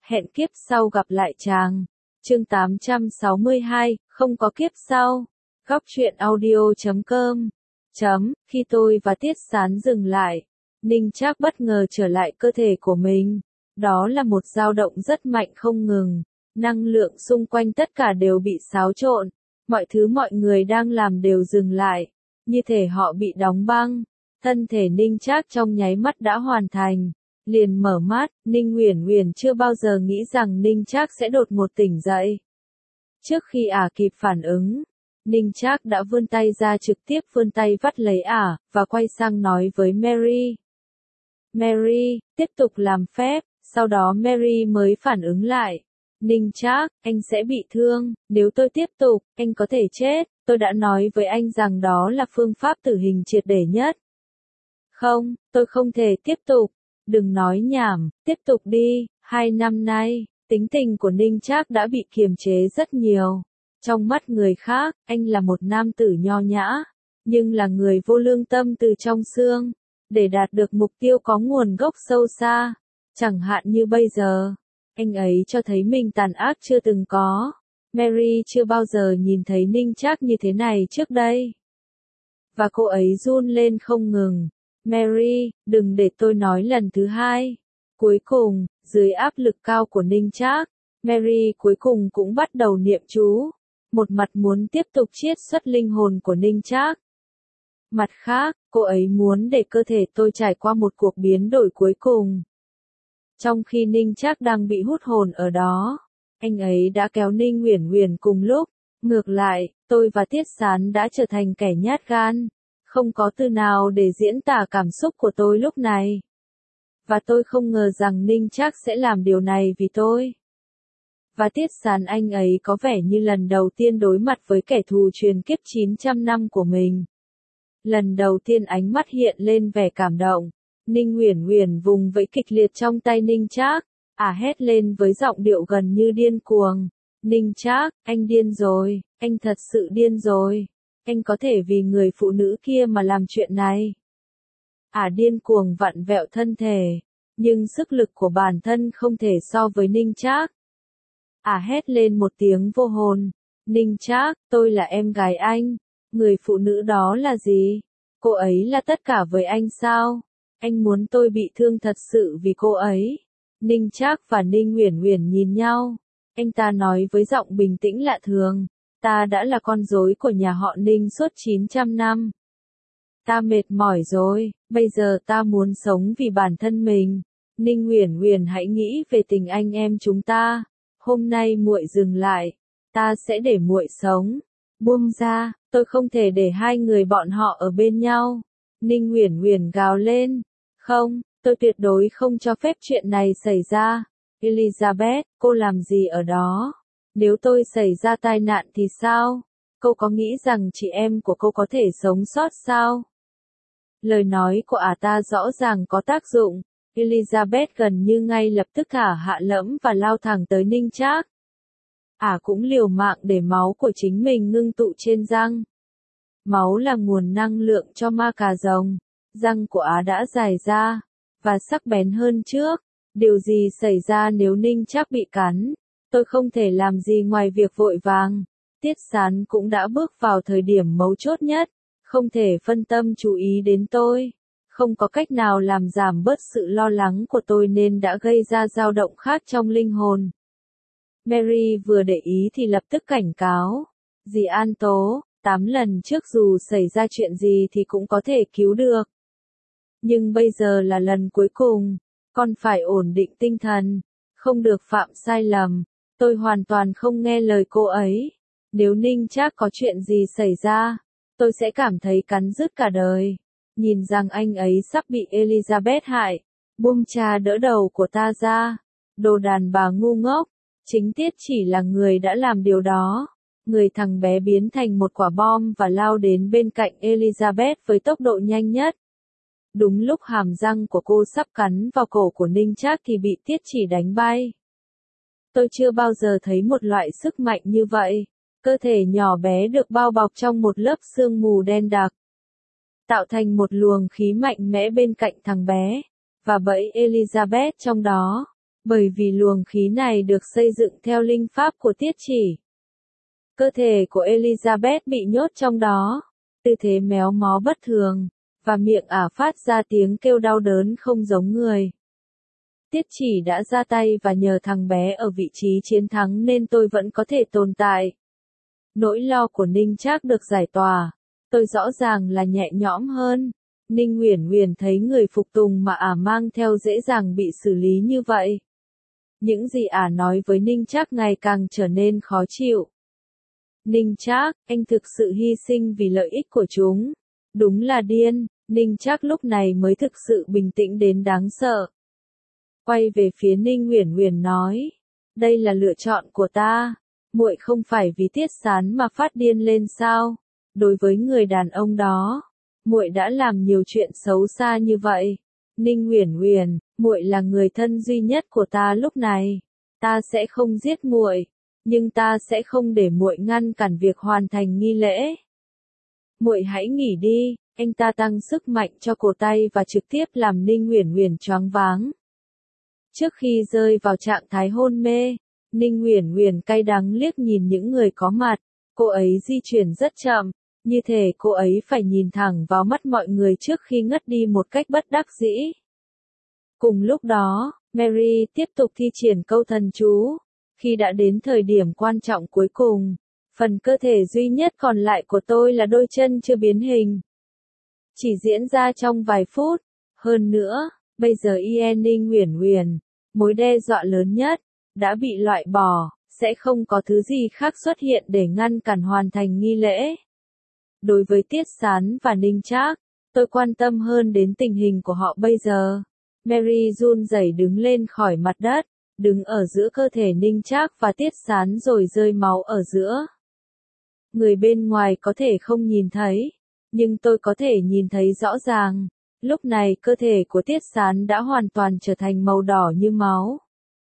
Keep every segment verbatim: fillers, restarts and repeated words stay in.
hẹn kiếp sau gặp lại chàng. Chương tám trăm sáu mươi hai, không có kiếp sau. Góc truyện audio chấm com. Chấm, khi tôi và Tiết Sán dừng lại, Ninh Trác bất ngờ trở lại cơ thể của mình. Đó là một dao động rất mạnh không ngừng. Năng lượng xung quanh tất cả đều bị xáo trộn. Mọi thứ mọi người đang làm đều dừng lại. Như thể họ bị đóng băng. Thân thể Ninh Trác trong nháy mắt đã hoàn thành. Liền mở mắt, Ninh Uyển Uyển chưa bao giờ nghĩ rằng Ninh Trác sẽ đột ngột tỉnh dậy. Trước khi ả kịp phản ứng, Ninh Trác đã vươn tay ra trực tiếp vươn tay vắt lấy ả, và quay sang nói với Mary. Mary, tiếp tục làm phép, sau đó Mary mới phản ứng lại. Ninh Trác, anh sẽ bị thương, nếu tôi tiếp tục, anh có thể chết, tôi đã nói với anh rằng đó là phương pháp tử hình triệt để nhất. Không, tôi không thể tiếp tục. Đừng nói nhảm, tiếp tục đi. Hai năm nay, tính tình của Ninh Trác đã bị kiềm chế rất nhiều. Trong mắt người khác, anh là một nam tử nho nhã, nhưng là người vô lương tâm từ trong xương. Để đạt được mục tiêu có nguồn gốc sâu xa, chẳng hạn như bây giờ, anh ấy cho thấy mình tàn ác chưa từng có. Mary chưa bao giờ nhìn thấy Ninh Trác như thế này trước đây. Và cô ấy run lên không ngừng. Mary, đừng để tôi nói lần thứ hai. Cuối cùng, dưới áp lực cao của Ninh Trác, Mary cuối cùng cũng bắt đầu niệm chú. Một mặt muốn tiếp tục chiết xuất linh hồn của Ninh Trác. Mặt khác, cô ấy muốn để cơ thể tôi trải qua một cuộc biến đổi cuối cùng. Trong khi Ninh Trác đang bị hút hồn ở đó, anh ấy đã kéo Ninh Uyển Uyển cùng lúc. Ngược lại, tôi và Tiết Sán đã trở thành kẻ nhát gan. Không có từ nào để diễn tả cảm xúc của tôi lúc này. Và tôi không ngờ rằng Ninh Trác sẽ làm điều này vì tôi. Và Tiết Sán, anh ấy có vẻ như lần đầu tiên đối mặt với kẻ thù truyền kiếp chín trăm năm của mình. Lần đầu tiên ánh mắt hiện lên vẻ cảm động. Ninh Uyển Uyển vùng vẫy kịch liệt trong tay Ninh Trác, ả hét lên với giọng điệu gần như điên cuồng. Ninh Trác, anh điên rồi, anh thật sự điên rồi. Anh có thể vì người phụ nữ kia mà làm chuyện này. Ả điên cuồng vặn vẹo thân thể, nhưng sức lực của bản thân không thể so với Ninh Trác. Ả hét lên một tiếng vô hồn. Ninh Trác, tôi là em gái anh. Người phụ nữ đó là gì? Cô ấy là tất cả với anh sao? Anh muốn tôi bị thương thật sự vì cô ấy. Ninh Trác và Ninh Uyển Uyển nhìn nhau. Anh ta nói với giọng bình tĩnh lạ thường. Ta đã là con rối của nhà họ Ninh suốt chín trăm năm. Ta mệt mỏi rồi, bây giờ ta muốn sống vì bản thân mình. Ninh Uyển Uyển, hãy nghĩ về tình anh em chúng ta. Hôm nay muội dừng lại, ta sẽ để muội sống. Buông ra, tôi không thể để hai người bọn họ ở bên nhau. Ninh Uyển Uyển gào lên. Không, tôi tuyệt đối không cho phép chuyện này xảy ra. Elizabeth, cô làm gì ở đó? Nếu tôi xảy ra tai nạn thì sao? Cô có nghĩ rằng chị em của cô có thể sống sót sao? Lời nói của ả ta rõ ràng có tác dụng. Elizabeth gần như ngay lập tức thả hạ lẫm và lao thẳng tới Ninh Trác. Ả cũng liều mạng để máu của chính mình ngưng tụ trên răng. Máu là nguồn năng lượng cho ma cà rồng. Răng của Ả đã dài ra, và sắc bén hơn trước. Điều gì xảy ra nếu Ninh Trác bị cắn? Tôi không thể làm gì ngoài việc vội vàng. Tiết Sán cũng đã bước vào thời điểm mấu chốt nhất. Không thể phân tâm chú ý đến tôi. Không có cách nào làm giảm bớt sự lo lắng của tôi nên đã gây ra dao động khác trong linh hồn. Mary vừa để ý thì lập tức cảnh cáo. Dì An Tố, tám lần trước dù xảy ra chuyện gì thì cũng có thể cứu được. Nhưng bây giờ là lần cuối cùng. Con phải ổn định tinh thần. Không được phạm sai lầm. Tôi hoàn toàn không nghe lời cô ấy. Nếu Ninh Trác có chuyện gì xảy ra, tôi sẽ cảm thấy cắn rứt cả đời. Nhìn rằng anh ấy sắp bị Elizabeth hại. Buông cha đỡ đầu của ta ra. Đồ đàn bà ngu ngốc. Chính Tiết chỉ là người đã làm điều đó. Người thằng bé biến thành một quả bom và lao đến bên cạnh Elizabeth với tốc độ nhanh nhất. Đúng lúc hàm răng của cô sắp cắn vào cổ của Ninh Trác thì bị Tiết chỉ đánh bay. Tôi chưa bao giờ thấy một loại sức mạnh như vậy. Cơ thể nhỏ bé được bao bọc trong một lớp sương mù đen đặc. Tạo thành một luồng khí mạnh mẽ bên cạnh thằng bé. Và bẫy Elizabeth trong đó. Bởi vì luồng khí này được xây dựng theo linh pháp của Tiết Chỉ. Cơ thể của Elizabeth bị nhốt trong đó, tư thế méo mó bất thường, và miệng ả phát ra tiếng kêu đau đớn không giống người. Tiết Chỉ đã ra tay và nhờ thằng bé ở vị trí chiến thắng nên tôi vẫn có thể tồn tại. Nỗi lo của Ninh Trác được giải tỏa, tôi rõ ràng là nhẹ nhõm hơn. Ninh Uyển Uyển thấy người phục tùng mà ả mang theo dễ dàng bị xử lý như vậy. Những gì ả nói với Ninh Trác ngày càng trở nên khó chịu. Ninh Trác, anh thực sự hy sinh vì lợi ích của chúng. Đúng là điên. Ninh Trác lúc này mới thực sự bình tĩnh đến đáng sợ. Quay về phía Ninh Uyển Uyển nói, đây là lựa chọn của ta. Muội không phải vì Tiết Sán mà phát điên lên sao? Đối với người đàn ông đó, muội đã làm nhiều chuyện xấu xa như vậy. Ninh Uyển Uyển, muội là người thân duy nhất của ta lúc này. Ta sẽ không giết muội, nhưng ta sẽ không để muội ngăn cản việc hoàn thành nghi lễ. Muội hãy nghỉ đi. Anh ta tăng sức mạnh cho cổ tay và trực tiếp làm Ninh Uyển Uyển choáng váng. Trước khi rơi vào trạng thái hôn mê, Ninh Uyển Uyển cay đắng liếc nhìn những người có mặt. Cô ấy di chuyển rất chậm, như thể cô ấy phải nhìn thẳng vào mắt mọi người trước khi ngất đi một cách bất đắc dĩ. Cùng lúc đó, Mary tiếp tục thi triển câu thần chú. Khi đã đến thời điểm quan trọng cuối cùng, phần cơ thể duy nhất còn lại của tôi là đôi chân chưa biến hình. Chỉ diễn ra trong vài phút. Hơn nữa, bây giờ Yên Ninh Uyển Uyển, mối đe dọa lớn nhất, đã bị loại bỏ, sẽ không có thứ gì khác xuất hiện để ngăn cản hoàn thành nghi lễ. Đối với Tiết Sán và Ninh Trác, tôi quan tâm hơn đến tình hình của họ bây giờ. Mary run rẩy đứng lên khỏi mặt đất, đứng ở giữa cơ thể Ninh Trác và Tiết Sán rồi rơi máu ở giữa. Người bên ngoài có thể không nhìn thấy, nhưng tôi có thể nhìn thấy rõ ràng. Lúc này cơ thể của Tiết Sán đã hoàn toàn trở thành màu đỏ như máu.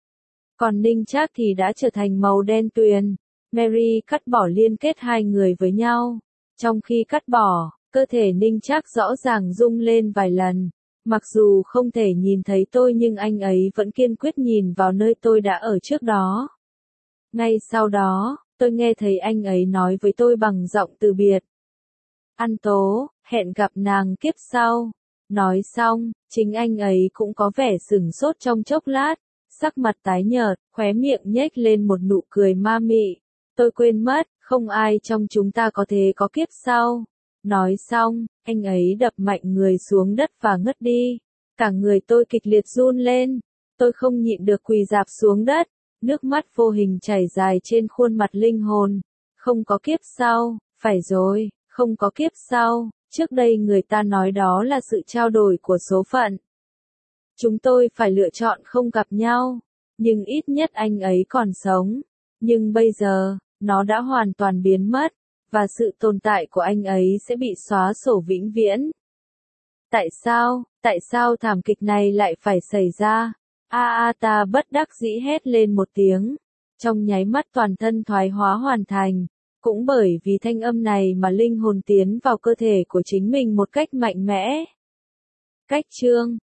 Còn Ninh Trác thì đã trở thành màu đen tuyền. Mary cắt bỏ liên kết hai người với nhau. Trong khi cắt bỏ, cơ thể Ninh Trác rõ ràng rung lên vài lần. Mặc dù không thể nhìn thấy tôi nhưng anh ấy vẫn kiên quyết nhìn vào nơi tôi đã ở trước đó. Ngay sau đó, tôi nghe thấy anh ấy nói với tôi bằng giọng từ biệt. An Tố, hẹn gặp nàng kiếp sau. Nói xong, chính anh ấy cũng có vẻ sửng sốt trong chốc lát, sắc mặt tái nhợt, khóe miệng nhếch lên một nụ cười ma mị. Tôi quên mất, không ai trong chúng ta có thể có kiếp sau. Nói xong, anh ấy đập mạnh người xuống đất và ngất đi. Cả người tôi kịch liệt run lên. Tôi không nhịn được quỳ rạp xuống đất, nước mắt vô hình chảy dài trên khuôn mặt linh hồn. Không có kiếp sau, phải rồi, không có kiếp sau. Trước đây người ta nói đó là sự trao đổi của số phận. Chúng tôi phải lựa chọn không gặp nhau, nhưng ít nhất anh ấy còn sống. Nhưng bây giờ, nó đã hoàn toàn biến mất, và sự tồn tại của anh ấy sẽ bị xóa sổ vĩnh viễn. Tại sao, tại sao thảm kịch này lại phải xảy ra? A a ta bất đắc dĩ hét lên một tiếng. Trong nháy mắt toàn thân thoái hóa hoàn thành. Cũng bởi vì thanh âm này mà linh hồn tiến vào cơ thể của chính mình một cách mạnh mẽ. Cách chương